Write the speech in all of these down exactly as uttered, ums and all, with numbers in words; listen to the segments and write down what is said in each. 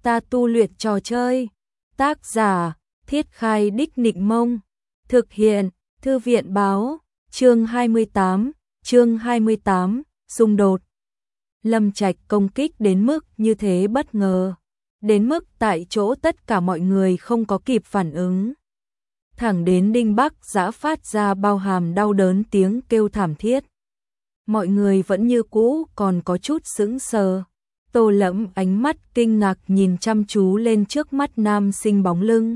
ta tu luyện trò chơi. Tác giả, Thiết Khai Đích Nịnh Mông. Thực hiện, Thư viện Báo. Chương hai mươi tám, chương hai mươi tám, xung đột. Lâm Trạch công kích đến mức như thế bất ngờ, đến mức tại chỗ tất cả mọi người không có kịp phản ứng. Thẳng đến Đinh Bắc Giã phát ra bao hàm đau đớn tiếng kêu thảm thiết. Mọi người vẫn như cũ còn có chút sững sờ. Tô Lẫm ánh mắt kinh ngạc nhìn chăm chú lên trước mắt nam sinh bóng lưng.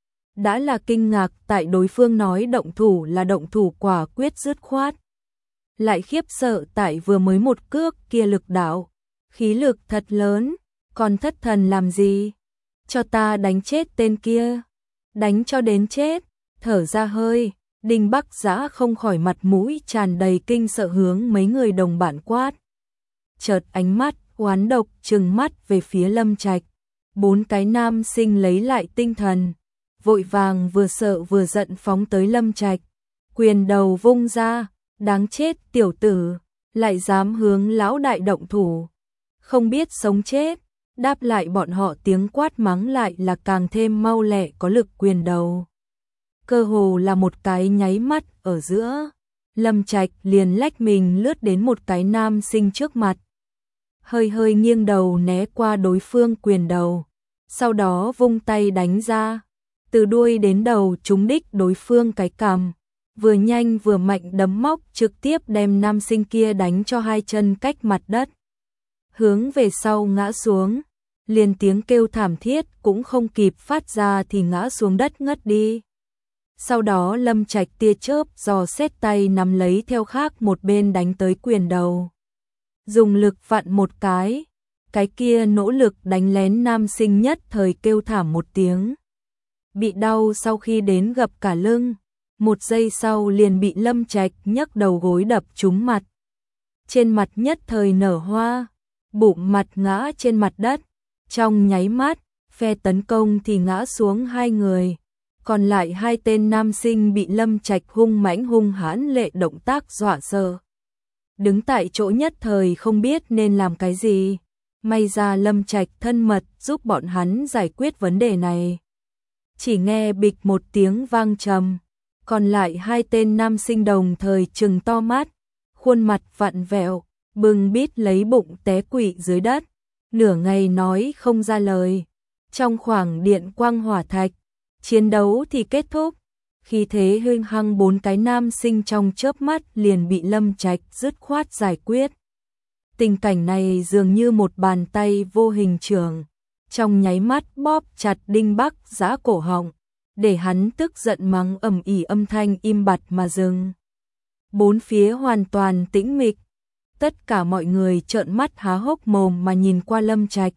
Đã là kinh ngạc tại đối phương nói động thủ là động thủ quả quyết dứt khoát. Lại khiếp sợ tại vừa mới một cước kia lực đạo, khí lực thật lớn, còn thất thần làm gì? Cho ta đánh chết tên kia, đánh cho đến chết. Thở ra hơi, Đinh Bắc Giã không khỏi mặt mũi tràn đầy kinh sợ hướng mấy người đồng bạn quát. Chợt ánh mắt oán độc trừng mắt về phía Lâm Trạch. Bốn cái nam sinh lấy lại tinh thần, vội vàng vừa sợ vừa giận phóng tới Lâm Trạch, quyền đầu vung ra, đáng chết tiểu tử, lại dám hướng lão đại động thủ, không biết sống chết. Đáp lại bọn họ tiếng quát mắng lại là càng thêm mau lẹ có lực quyền đầu. Cơ hồ là một cái nháy mắt ở giữa, Lâm Trạch liền lách mình lướt đến một cái nam sinh trước mặt. Hơi hơi nghiêng đầu né qua đối phương quyền đầu, sau đó vung tay đánh ra, từ đuôi đến đầu trúng đích đối phương cái cằm, vừa nhanh vừa mạnh đấm móc trực tiếp đem nam sinh kia đánh cho hai chân cách mặt đất, hướng về sau ngã xuống, liền tiếng kêu thảm thiết cũng không kịp phát ra thì ngã xuống đất ngất đi. Sau đó Lâm Trạch tia chớp dò xét tay nắm lấy theo khác một bên đánh tới quyền đầu. Dùng lực vặn một cái, cái kia nỗ lực đánh lén nam sinh nhất thời kêu thảm một tiếng. Bị đau sau khi đến gập cả lưng, một giây sau liền bị Lâm Trạch nhấc đầu gối đập trúng mặt. Trên mặt nhất thời nở hoa, bụng mặt ngã trên mặt đất. Trong nháy mắt, phe tấn công thì ngã xuống hai người. Còn lại hai tên nam sinh bị Lâm Trạch hung mãnh hung hãn lệ động tác dọa sợ. Đứng tại chỗ nhất thời không biết nên làm cái gì. May ra Lâm Trạch thân mật giúp bọn hắn giải quyết vấn đề này. Chỉ nghe bịch một tiếng vang trầm, còn lại hai tên nam sinh đồng thời trừng to mắt, khuôn mặt vặn vẹo, bưng bít lấy bụng té quỵ dưới đất, nửa ngày nói không ra lời. Trong khoảng điện quang hỏa thạch, chiến đấu thì kết thúc. Khi thế hưng hăng bốn cái nam sinh trong chớp mắt liền bị Lâm Trạch dứt khoát giải quyết. Tình cảnh này dường như một bàn tay vô hình trường, trong nháy mắt bóp chặt Đinh Bắc Giã cổ họng, để hắn tức giận mắng ầm ĩ, âm thanh im bặt mà dừng. Bốn phía hoàn toàn tĩnh mịch, tất cả mọi người trợn mắt há hốc mồm mà nhìn qua Lâm Trạch.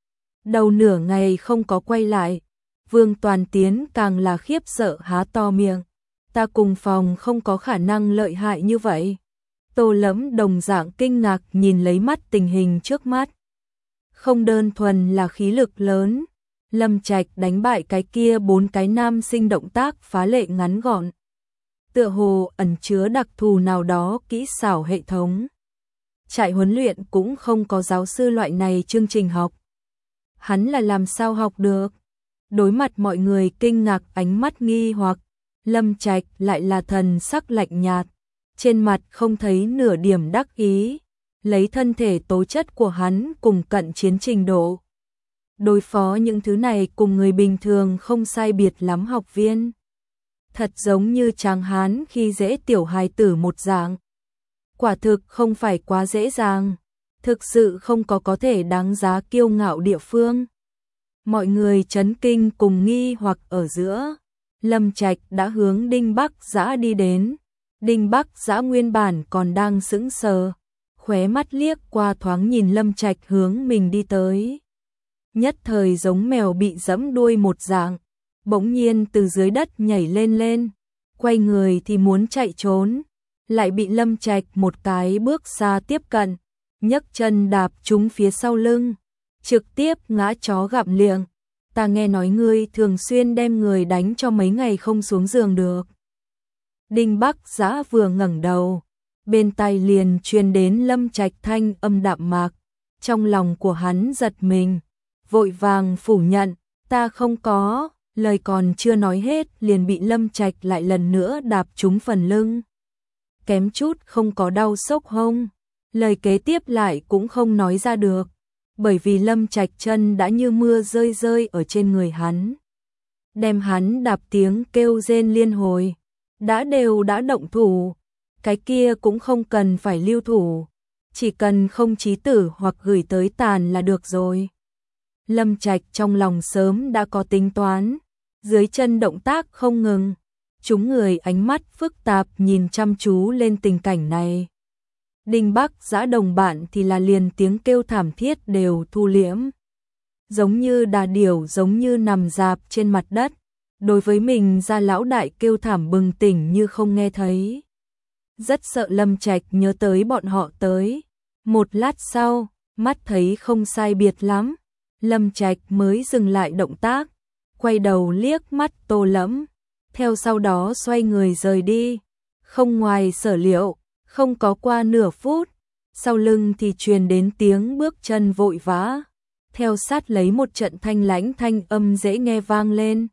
Đầu nửa ngày không có quay lại, Vương Toàn Tiến càng là khiếp sợ há to miệng. Ta cùng phòng không có khả năng lợi hại như vậy. Tô Lẫm đồng dạng kinh ngạc nhìn lấy mắt tình hình trước mắt. Không đơn thuần là khí lực lớn, Lâm Trạch đánh bại cái kia bốn cái nam sinh động tác phá lệ ngắn gọn. Tựa hồ ẩn chứa đặc thù nào đó kỹ xảo hệ thống. Trại huấn luyện cũng không có giáo sư loại này chương trình học. Hắn là làm sao học được? Đối mặt mọi người kinh ngạc ánh mắt nghi hoặc, Lâm Trạch lại là thần sắc lạnh nhạt, trên mặt không thấy nửa điểm đắc ý, lấy thân thể tố chất của hắn cùng cận chiến trình độ. Đối phó những thứ này cùng người bình thường không sai biệt lắm học viên. Thật giống như Tráng Hán khi dễ tiểu hài tử một dạng. Quả thực không phải quá dễ dàng, thực sự không có có thể đáng giá kiêu ngạo địa phương. Mọi người chấn kinh cùng nghi hoặc ở giữa, Lâm Trạch đã hướng Đinh Bắc Giã đi đến. Đinh Bắc Giã nguyên bản còn đang sững sờ, khóe mắt liếc qua thoáng nhìn Lâm Trạch hướng mình đi tới. Nhất thời giống mèo bị giẫm đuôi một dạng, bỗng nhiên từ dưới đất nhảy lên lên, quay người thì muốn chạy trốn, lại bị Lâm Trạch một cái bước xa tiếp cận, nhấc chân đạp trúng phía sau lưng, trực tiếp ngã chó gặm liệng. Ta nghe nói ngươi thường xuyên đem người đánh cho mấy ngày không xuống giường được. Đinh Bắc Giã vừa ngẩng đầu, bên tai liền truyền đến Lâm Trạch thanh âm đạm mạc, trong lòng của hắn giật mình, vội vàng phủ nhận, ta không có, lời còn chưa nói hết liền bị Lâm Trạch lại lần nữa đạp trúng phần lưng. Kém chút không có đau sốc hông, lời kế tiếp lại cũng không nói ra được, bởi vì Lâm Trạch chân đã như mưa rơi rơi ở trên người hắn. Đem hắn đạp tiếng kêu rên liên hồi, đã đều đã động thủ, cái kia cũng không cần phải lưu thủ, chỉ cần không chí tử hoặc gửi tới tàn là được rồi. Lâm Trạch trong lòng sớm đã có tính toán, dưới chân động tác không ngừng, chúng người ánh mắt phức tạp nhìn chăm chú lên tình cảnh này. Đinh Bắc Giã đồng bạn thì là liền tiếng kêu thảm thiết đều thu liễm. Giống như đà điểu giống như nằm dạp trên mặt đất, đối với mình ra lão đại kêu thảm bừng tỉnh như không nghe thấy. Rất sợ Lâm Trạch nhớ tới bọn họ tới. Một lát sau, mắt thấy không sai biệt lắm, Lâm Trạch mới dừng lại động tác, quay đầu liếc mắt Tô Lẫm, theo sau đó xoay người rời đi. Không ngoài sở liệu, không có qua nửa phút, sau lưng thì truyền đến tiếng bước chân vội vã, theo sát lấy một trận thanh lãnh thanh âm dễ nghe vang lên.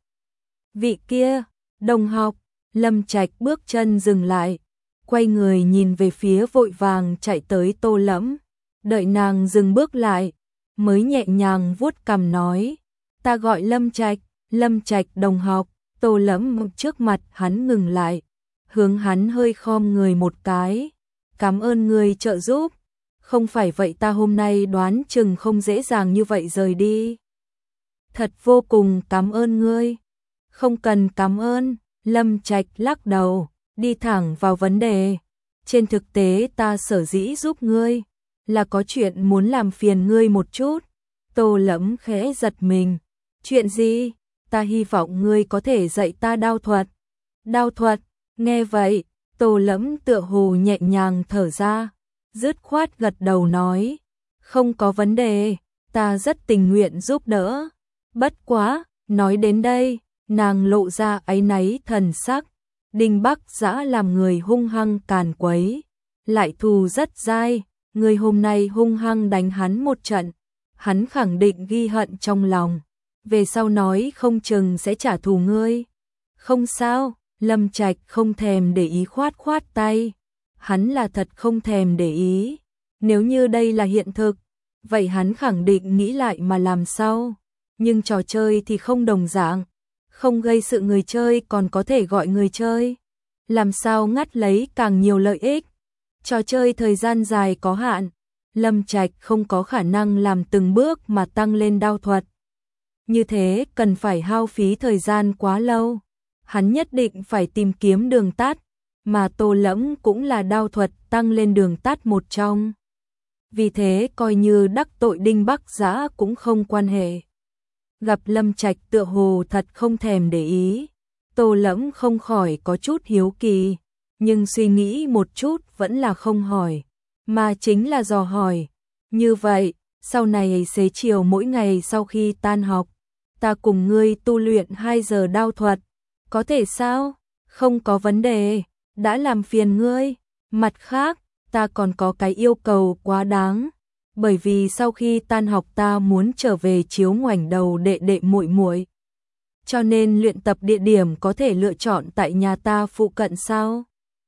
Vị kia, đồng học. Lâm Trạch bước chân dừng lại, quay người nhìn về phía vội vàng chạy tới Tô Lẫm, đợi nàng dừng bước lại, mới nhẹ nhàng vuốt cằm nói, ta gọi Lâm Trạch, Lâm Trạch đồng học. Tô Lẫm trước mặt hắn ngừng lại, hướng hắn hơi khom người một cái, cảm ơn người trợ giúp, không phải vậy ta hôm nay đoán chừng không dễ dàng như vậy rời đi. Thật vô cùng cảm ơn ngươi. Không cần cảm ơn, Lâm Trạch lắc đầu, đi thẳng vào vấn đề. Trên thực tế ta sở dĩ giúp ngươi, là có chuyện muốn làm phiền ngươi một chút. Tô Lẫm khẽ giật mình. Chuyện gì? Ta hy vọng ngươi có thể dạy ta đao thuật. Đao thuật, nghe vậy, Tô Lẫm tựa hồ nhẹ nhàng thở ra, dứt khoát gật đầu nói, không có vấn đề, ta rất tình nguyện giúp đỡ. Bất quá, nói đến đây, nàng lộ ra áy náy thần sắc. Đinh Bắc Giã làm người hung hăng càn quấy, lại thù rất dai, người hôm nay hung hăng đánh hắn một trận, hắn khẳng định ghi hận trong lòng, về sau nói không chừng sẽ trả thù ngươi. Không sao, Lâm Trạch không thèm để ý khoát khoát tay, hắn là thật không thèm để ý, nếu như đây là hiện thực, vậy hắn khẳng định nghĩ lại mà làm sao, nhưng trò chơi thì không đồng dạng. Không gây sự người chơi còn có thể gọi người chơi, làm sao ngắt lấy càng nhiều lợi ích. Trò chơi thời gian dài có hạn, Lâm Trạch không có khả năng làm từng bước mà tăng lên đao thuật. Như thế cần phải hao phí thời gian quá lâu, hắn nhất định phải tìm kiếm đường tắt, mà Tô Lẫm cũng là đao thuật tăng lên đường tắt một trong. Vì thế coi như đắc tội Đinh Bắc Giã cũng không quan hệ. Gặp Lâm Trạch tựa hồ thật không thèm để ý, Tô Lẫm không khỏi có chút hiếu kỳ, nhưng suy nghĩ một chút vẫn là không hỏi, mà chính là dò hỏi. Như vậy, sau này xế chiều mỗi ngày sau khi tan học, ta cùng ngươi tu luyện hai giờ đao thuật, có thể sao? Không có vấn đề, đã làm phiền ngươi. Mặt khác, ta còn có cái yêu cầu quá đáng. Bởi vì sau khi tan học ta muốn trở về chiếu ngoảnh đầu đệ đệ muội muội, cho nên luyện tập địa điểm có thể lựa chọn tại nhà ta phụ cận sao?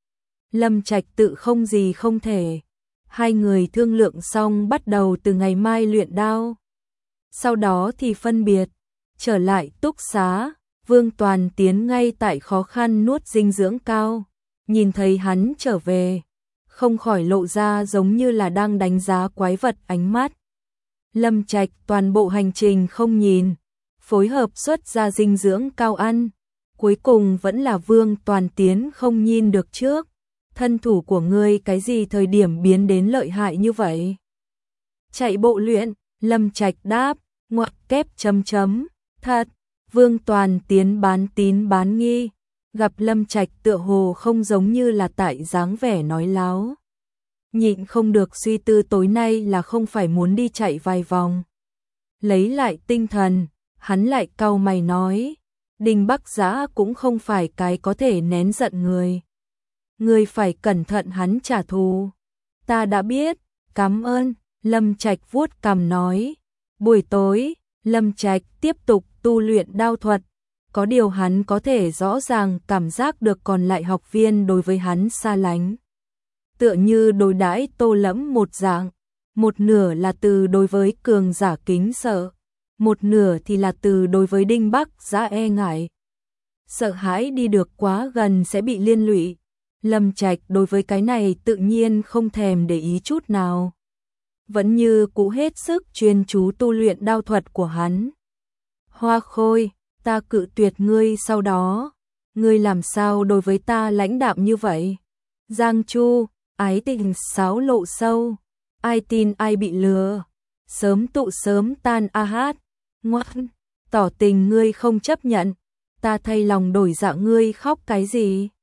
Lâm Trạch tự không gì không thể. Hai người thương lượng xong bắt đầu từ ngày mai luyện đao. Sau đó thì phân biệt, trở lại túc xá, Vương Toàn Tiến ngay tại khó khăn nuốt dinh dưỡng cao, nhìn thấy hắn trở về, không khỏi lộ ra giống như là đang đánh giá quái vật ánh mắt. Lâm Trạch toàn bộ hành trình không nhìn, phối hợp xuất ra dinh dưỡng cao ăn, cuối cùng vẫn là Vương Toàn Tiến không nhìn được trước. Thân thủ của ngươi cái gì thời điểm biến đến lợi hại như vậy? Chạy bộ luyện, Lâm Trạch đáp, ngoặc kép chấm chấm, thật. Vương Toàn Tiến bán tín bán nghi, gặp Lâm Trạch tựa hồ không giống như là tại dáng vẻ nói láo. Nhịn không được suy tư tối nay là không phải muốn đi chạy vài vòng. Lấy lại tinh thần, hắn lại cau mày nói, Đinh Bắc Giã cũng không phải cái có thể nén giận người. Người phải cẩn thận hắn trả thù. Ta đã biết, cảm ơn. Lâm Trạch vuốt cằm nói. Buổi tối, Lâm Trạch tiếp tục tu luyện đao thuật, có điều hắn có thể rõ ràng cảm giác được còn lại học viên đối với hắn xa lánh. Tựa như đối đãi Tô Lẫm một dạng, một nửa là từ đối với cường giả kính sợ, một nửa thì là từ đối với Đinh Bắc Giã e ngại. Sợ hãi đi được quá gần sẽ bị liên lụy. Lâm Trạch đối với cái này tự nhiên không thèm để ý chút nào. Vẫn như cũ hết sức chuyên chú tu luyện đao thuật của hắn. Hoa Khôi, ta cự tuyệt ngươi sau đó. Ngươi làm sao đối với ta lãnh đạm như vậy? Giang Chu, ái tình xáo lộ sâu. Ai tin ai bị lừa. Sớm tụ sớm tan a hát. Ngoan, tỏ tình ngươi không chấp nhận. Ta thay lòng đổi dạ ngươi khóc cái gì?